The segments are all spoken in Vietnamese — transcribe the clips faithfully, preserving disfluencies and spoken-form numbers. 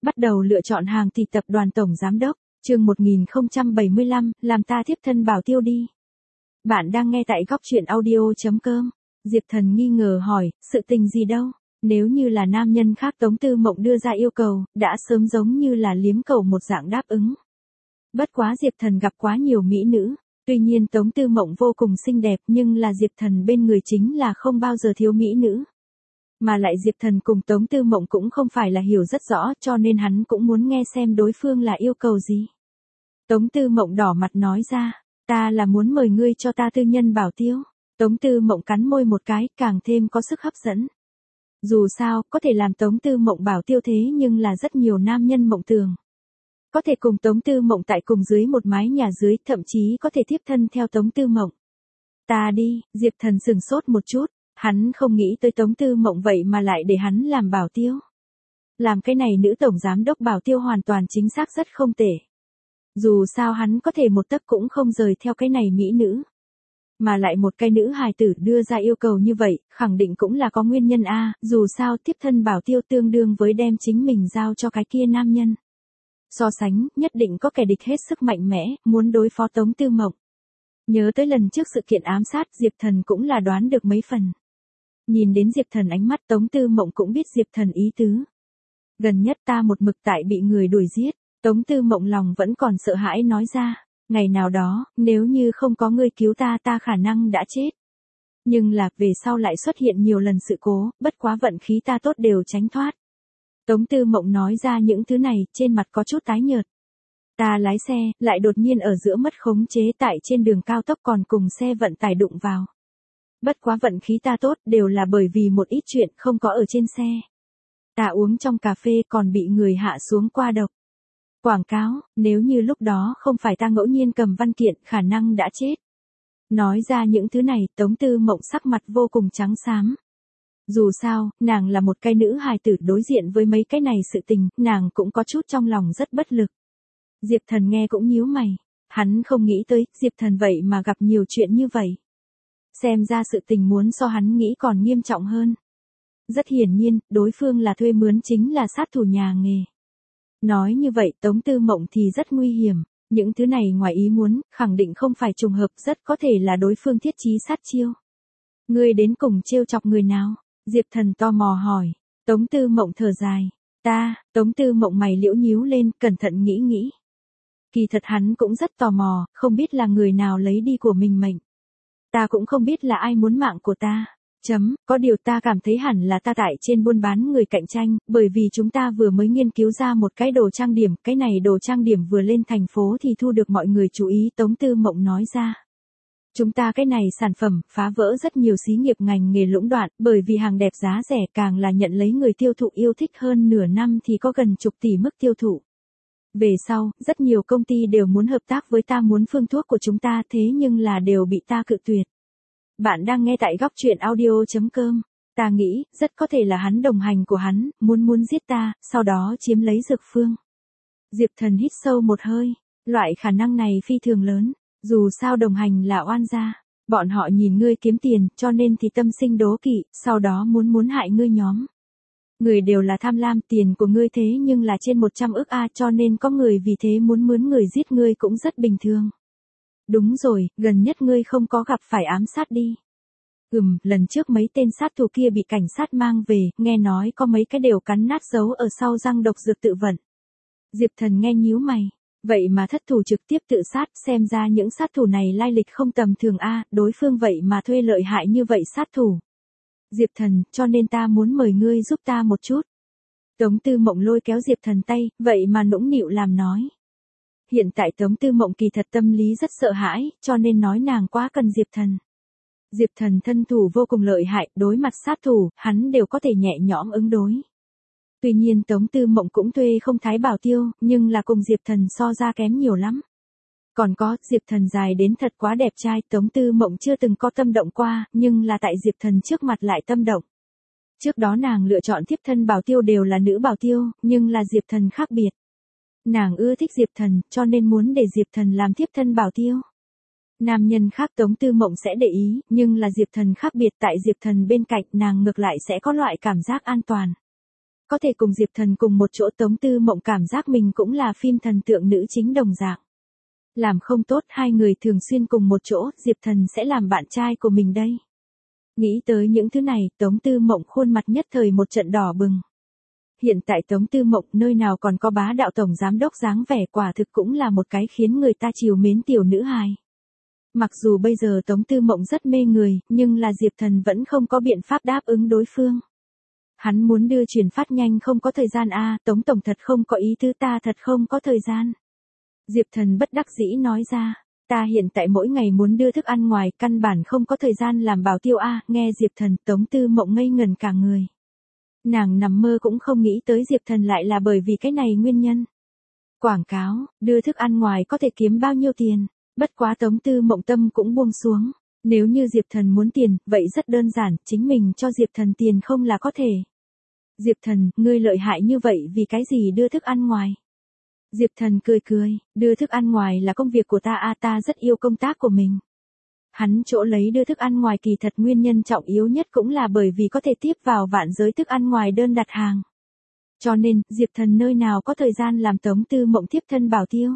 Bắt đầu lựa chọn hàng thì tập đoàn tổng giám đốc, chương một nghìn không trăm bảy mươi lăm, làm ta thiếp thân bảo tiêu đi. Bạn đang nghe tại góc truyện audio.com. Diệp Thần nghi ngờ hỏi, sự tình gì đâu? Nếu như là nam nhân khác Tống Tư Mộng đưa ra yêu cầu, đã sớm giống như là liếm cầu một dạng đáp ứng. Bất quá Diệp Thần gặp quá nhiều mỹ nữ, tuy nhiên Tống Tư Mộng vô cùng xinh đẹp nhưng là Diệp Thần bên người chính là không bao giờ thiếu mỹ nữ. Mà lại Diệp Thần cùng Tống Tư Mộng cũng không phải là hiểu rất rõ cho nên hắn cũng muốn nghe xem đối phương là yêu cầu gì. Tống Tư Mộng đỏ mặt nói ra, ta là muốn mời ngươi cho ta tư nhân bảo tiêu. Tống Tư Mộng cắn môi một cái, càng thêm có sức hấp dẫn. Dù sao, có thể làm Tống Tư Mộng bảo tiêu thế nhưng là rất nhiều nam nhân mộng tưởng. Có thể cùng Tống Tư Mộng tại cùng dưới một mái nhà dưới, thậm chí có thể tiếp thân theo Tống Tư Mộng. Ta đi, Diệp Thần sừng sốt một chút, hắn không nghĩ tới Tống Tư Mộng vậy mà lại để hắn làm bảo tiêu. Làm cái này nữ tổng giám đốc bảo tiêu hoàn toàn chính xác rất không tệ. Dù sao hắn có thể một tấc cũng không rời theo cái này mỹ nữ. Mà lại một cái nữ hài tử đưa ra yêu cầu như vậy, khẳng định cũng là có nguyên nhân a, dù sao tiếp thân bảo tiêu tương đương với đem chính mình giao cho cái kia nam nhân. So sánh, nhất định có kẻ địch hết sức mạnh mẽ, muốn đối phó Tống Tư Mộng. Nhớ tới lần trước sự kiện ám sát, Diệp Thần cũng là đoán được mấy phần. Nhìn đến Diệp Thần ánh mắt Tống Tư Mộng cũng biết Diệp Thần ý tứ. Gần nhất ta một mực tại bị người đuổi giết, Tống Tư Mộng lòng vẫn còn sợ hãi nói ra, ngày nào đó, nếu như không có ngươi cứu ta ta khả năng đã chết. Nhưng là, về sau lại xuất hiện nhiều lần sự cố, bất quá vận khí ta tốt đều tránh thoát. Tống Tư Mộng nói ra những thứ này, trên mặt có chút tái nhợt. Ta lái xe, lại đột nhiên ở giữa mất khống chế tại trên đường cao tốc còn cùng xe vận tải đụng vào. Bất quá vận khí ta tốt đều là bởi vì một ít chuyện không có ở trên xe. Ta uống trong cà phê còn bị người hạ xuống qua độc. Quảng cáo, nếu như lúc đó không phải ta ngẫu nhiên cầm văn kiện khả năng đã chết. Nói ra những thứ này Tống Tư Mộng sắc mặt vô cùng trắng xám. Dù sao, nàng là một cái nữ hài tử đối diện với mấy cái này sự tình, nàng cũng có chút trong lòng rất bất lực. Diệp Thần nghe cũng nhíu mày, hắn không nghĩ tới, Diệp Thần vậy mà gặp nhiều chuyện như vậy. Xem ra sự tình muốn so hắn nghĩ còn nghiêm trọng hơn. Rất hiển nhiên, đối phương là thuê mướn chính là sát thủ nhà nghề. Nói như vậy Tống Tư Mộng thì rất nguy hiểm, những thứ này ngoài ý muốn, khẳng định không phải trùng hợp, rất có thể là đối phương thiết chí sát chiêu. Ngươi đến cùng trêu chọc người nào? Diệp Thần tò mò hỏi. Tống Tư Mộng thở dài. Ta, Tống Tư Mộng mày liễu nhíu lên, cẩn thận nghĩ nghĩ. Kỳ thật hắn cũng rất tò mò, không biết là người nào lấy đi của mình mệnh. Ta cũng không biết là ai muốn mạng của ta. Chấm, có điều ta cảm thấy hẳn là ta tại trên buôn bán người cạnh tranh, bởi vì chúng ta vừa mới nghiên cứu ra một cái đồ trang điểm, cái này đồ trang điểm vừa lên thành phố thì thu được mọi người chú ý, Tống Tư Mộng nói ra. Chúng ta cái này sản phẩm, phá vỡ rất nhiều xí nghiệp ngành nghề lũng đoạn, bởi vì hàng đẹp giá rẻ càng là nhận lấy người tiêu thụ yêu thích, hơn nửa năm thì có gần chục tỷ mức tiêu thụ. Về sau, rất nhiều công ty đều muốn hợp tác với ta, muốn phương thuốc của chúng ta, thế nhưng là đều bị ta cự tuyệt. Bạn đang nghe tại góc truyện audio.com. Ta nghĩ, rất có thể là hắn đồng hành của hắn, muốn muốn giết ta, sau đó chiếm lấy dược phương. Diệp Thần hít sâu một hơi, loại khả năng này phi thường lớn, dù sao đồng hành là oan gia, bọn họ nhìn ngươi kiếm tiền, cho nên thì tâm sinh đố kỵ, sau đó muốn muốn hại ngươi nhóm. Người đều là tham lam, tiền của ngươi thế nhưng là trên một trăm ức a, cho nên có người vì thế muốn mướn người giết ngươi cũng rất bình thường. Đúng rồi, gần nhất ngươi không có gặp phải ám sát đi. Ừm, lần trước mấy tên sát thủ kia bị cảnh sát mang về, nghe nói có mấy cái đều cắn nát dấu ở sau răng độc dược tự vận. Diệp Thần nghe nhíu mày, vậy mà thất thủ trực tiếp tự sát, xem ra những sát thủ này lai lịch không tầm thường a, đối phương vậy mà thuê lợi hại như vậy sát thủ. Diệp Thần, cho nên ta muốn mời ngươi giúp ta một chút. Tống Tư Mộng lôi kéo Diệp Thần tay, vậy mà nũng nịu làm nói. Hiện tại Tống Tư Mộng kỳ thật tâm lý rất sợ hãi, cho nên nói nàng quá cần Diệp Thần. Diệp Thần thân thủ vô cùng lợi hại, đối mặt sát thủ, hắn đều có thể nhẹ nhõm ứng đối. Tuy nhiên Tống Tư Mộng cũng thuê không thái bảo tiêu, nhưng là cùng Diệp Thần so ra kém nhiều lắm. Còn có, Diệp Thần dài đến thật quá đẹp trai, Tống Tư Mộng chưa từng có tâm động qua, nhưng là tại Diệp Thần trước mặt lại tâm động. Trước đó nàng lựa chọn tiếp thân bảo tiêu đều là nữ bảo tiêu, nhưng là Diệp Thần khác biệt. Nàng ưa thích Diệp Thần, cho nên muốn để Diệp Thần làm tiếp thân bảo tiêu. Nam nhân khác Tống Tư Mộng sẽ để ý, nhưng là Diệp Thần khác biệt, tại Diệp Thần bên cạnh nàng ngược lại sẽ có loại cảm giác an toàn. có thể cùng Diệp Thần cùng một chỗ, Tống Tư Mộng cảm giác mình cũng là phim thần tượng nữ chính đồng dạng. Làm không tốt hai người thường xuyên cùng một chỗ, Diệp Thần sẽ làm bạn trai của mình đây. Nghĩ tới những thứ này, Tống Tư Mộng khuôn mặt nhất thời một trận đỏ bừng. Hiện tại Tống Tư Mộng nơi nào còn có bá đạo tổng giám đốc dáng vẻ, quả thực cũng là một cái khiến người ta chiều mến tiểu nữ hài. Mặc dù bây giờ Tống Tư Mộng rất mê người, nhưng là Diệp Thần vẫn không có biện pháp đáp ứng đối phương. Hắn muốn đưa truyền phát nhanh không có thời gian a, à, Tống tổng thật không có ý tứ, ta thật không có thời gian. Diệp Thần bất đắc dĩ nói ra, ta hiện tại mỗi ngày muốn đưa thức ăn ngoài, căn bản không có thời gian làm bảo tiêu a, à, nghe Diệp Thần, Tống Tư Mộng ngây ngẩn cả người. Nàng nằm mơ cũng không nghĩ tới Diệp Thần lại là bởi vì cái này nguyên nhân. Quảng cáo, đưa thức ăn ngoài có thể kiếm bao nhiêu tiền, bất quá Tống Tư Mộng tâm cũng buông xuống. Nếu như Diệp Thần muốn tiền, vậy rất đơn giản, chính mình cho Diệp Thần tiền không là có thể. Diệp Thần, ngươi lợi hại như vậy vì cái gì đưa thức ăn ngoài? Diệp Thần cười cười, đưa thức ăn ngoài là công việc của ta a, à, ta rất yêu công tác của mình. Hắn chỗ lấy đưa thức ăn ngoài kỳ thật nguyên nhân trọng yếu nhất cũng là bởi vì có thể tiếp vào vạn giới thức ăn ngoài đơn đặt hàng. Cho nên, Diệp Thần nơi nào có thời gian làm Tống Tư Mộng tiếp thân bảo tiêu.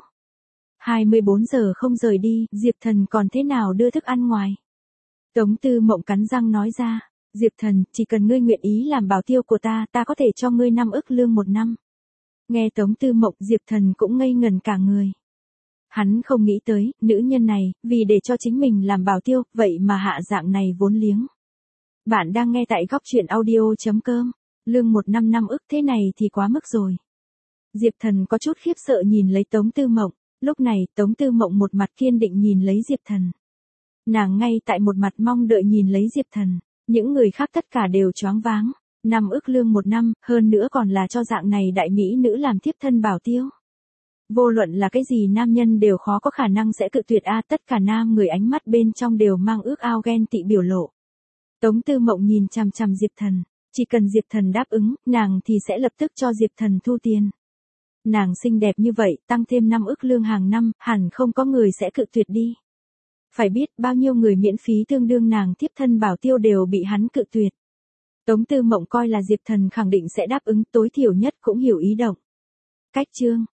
hai mươi bốn giờ không rời đi, Diệp Thần còn thế nào đưa thức ăn ngoài? Tống Tư Mộng cắn răng nói ra, Diệp Thần, chỉ cần ngươi nguyện ý làm bảo tiêu của ta, ta có thể cho ngươi năm ức lương một năm. Nghe Tống Tư Mộng, Diệp Thần cũng ngây ngẩn cả người. Hắn không nghĩ tới, nữ nhân này, vì để cho chính mình làm bảo tiêu, vậy mà hạ dạng này vốn liếng. Bạn đang nghe tại góc truyện audio chấm com, lương một năm năm ức thế này thì quá mức rồi. Diệp Thần có chút khiếp sợ nhìn lấy Tống Tư Mộng, lúc này Tống Tư Mộng một mặt kiên định nhìn lấy Diệp Thần. Nàng ngay tại một mặt mong đợi nhìn lấy Diệp Thần, những người khác tất cả đều choáng váng, năm ức lương một năm, hơn nữa còn là cho dạng này đại mỹ nữ làm tiếp thân bảo tiêu. Vô luận là cái gì nam nhân đều khó có khả năng sẽ cự tuyệt a, à, tất cả nam người ánh mắt bên trong đều mang ước ao ghen tị biểu lộ. Tống Tư Mộng nhìn chằm chằm Diệp Thần, chỉ cần Diệp Thần đáp ứng, nàng thì sẽ lập tức cho Diệp Thần thu tiền. Nàng xinh đẹp như vậy, tăng thêm năm ức lương hàng năm, hẳn không có người sẽ cự tuyệt đi. Phải biết bao nhiêu người miễn phí tương đương nàng tiếp thân bảo tiêu đều bị hắn cự tuyệt. Tống Tư Mộng coi là Diệp Thần khẳng định sẽ đáp ứng, tối thiểu nhất cũng hiểu ý động. Cách chương